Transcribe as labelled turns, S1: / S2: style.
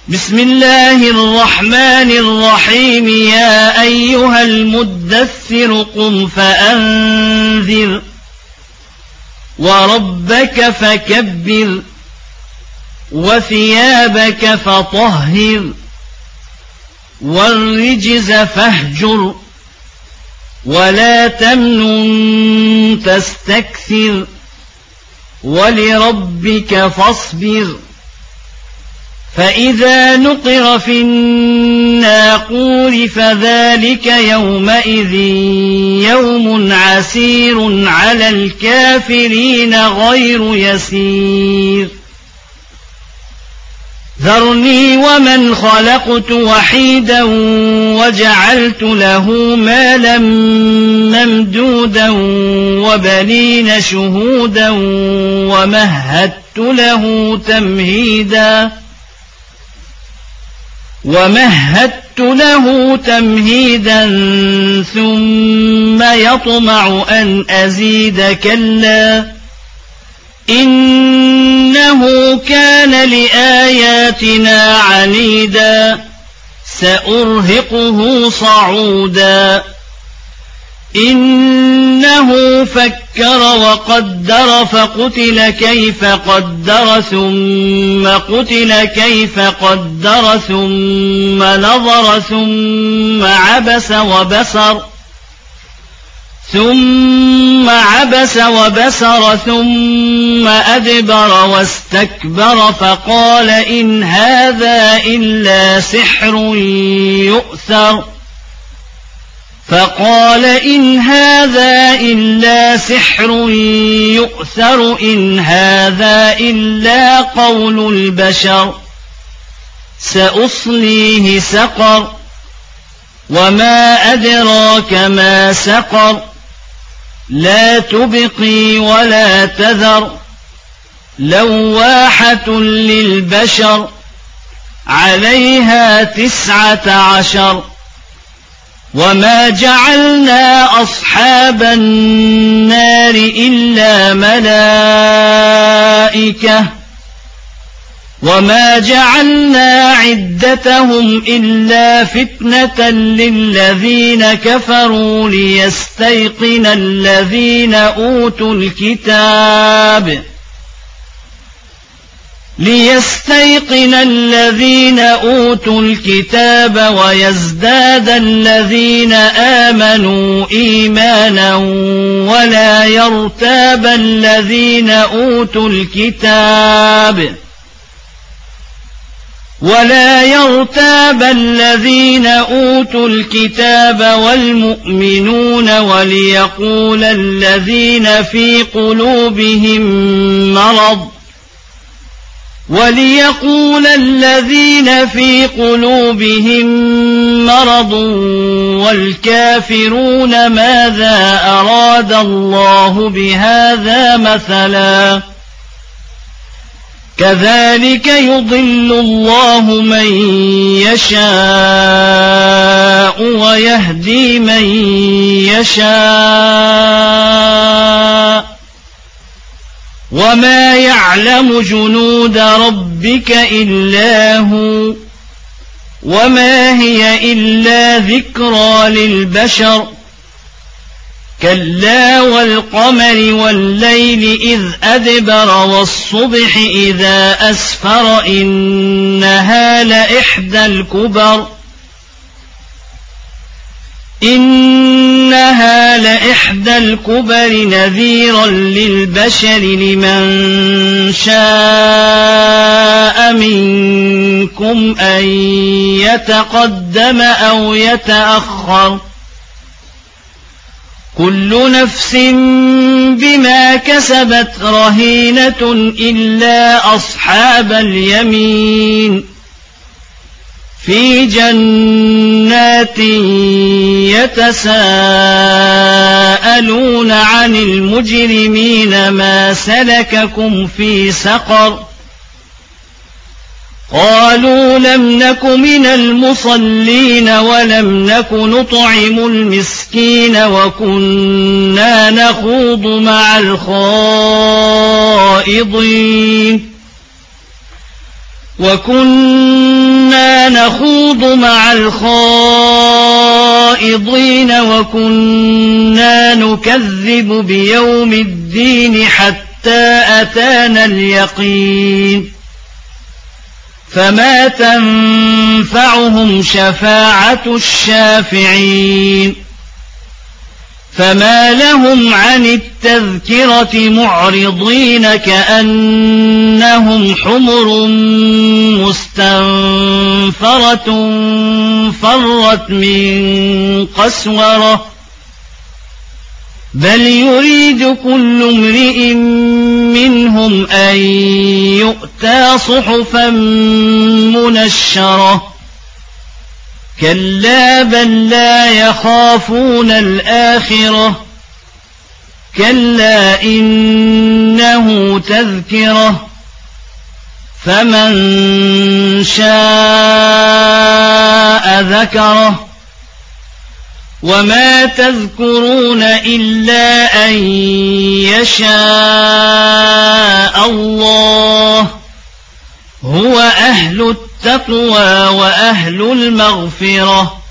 S1: بسم الله الرحمن الرحيم. يا أيها المدثر قم فأنذر وربك فكبر وثيابك فطهر والرجز فاهجر ولا تمنن تستكثر ولربك فاصبر. فإذا نقر في الناقور فذلك يومئذ يوم عسير على الكافرين غير يسير. ذرني ومن خلقت وحيدا وجعلت له مالا ممدودا وبنين شهودا ومهدت له تمهيدا ثم يطمع أن أزيد كلا إنه كان لآياتنا عنيدا سأرهقه صعودا. إنه فكر وقدر فقتل كيف قدر ثم قتل كيف قدر ثم نظر ثم عبس وبسر ثم أدبر واستكبر فقال إن هذا إلا سحر يؤثر إن هذا إلا قول البشر سأصليه سقر وما أدراك ما سقر لا تبقي ولا تذر لواحة للبشر عليها 19. وما جعلنا أصحاب النار إلا ملائكة وما جعلنا عدتهم إلا فتنة للذين كفروا ليستيقن الذين أوتوا الكتاب ويزداد الذين آمنوا إيمانا ولا يرتاب الذين أوتوا الكتاب والمؤمنون وليقول الذين في قلوبهم مرض والكافرون ماذا أراد الله بهذا مثلا كذلك يضل الله من يشاء ويهدي من يشاء وما يعلم جنود ربك إلا هو وما هي إلا ذكرى للبشر. كلا والقمر والليل إذ أدبر والصبح إذا أسفر إنها لإحدى الكبر نذيرا للبشر لمن شاء منكم أن يتقدم أو يتأخر كل نفس بما كسبت رهينة إلا أصحاب اليمين في جنات يتساءلون عن المجرمين ما سلككم في سقر قالوا لم نك من المصلين ولم نك نطعم المسكين وكنا نخوض مع الخائضين وكنا كنا نخوض مع الخائضين وكنا نكذب بيوم الدين حتى أتانا اليقين فما تنفعهم شفاعة الشافعين فما لهم عن التذكرة معرضين كأنهم حمر مستنفرة فرت من قسورة بل يريد كل امرئ منهم أن يؤتى صحفا منشرة كلا بل لا يخافون الآخرة كلا إنه تذكرة فمن شاء ذكره وما تذكرون إلا أن يشاء الله هو أهل التقوى وأهل المغفرة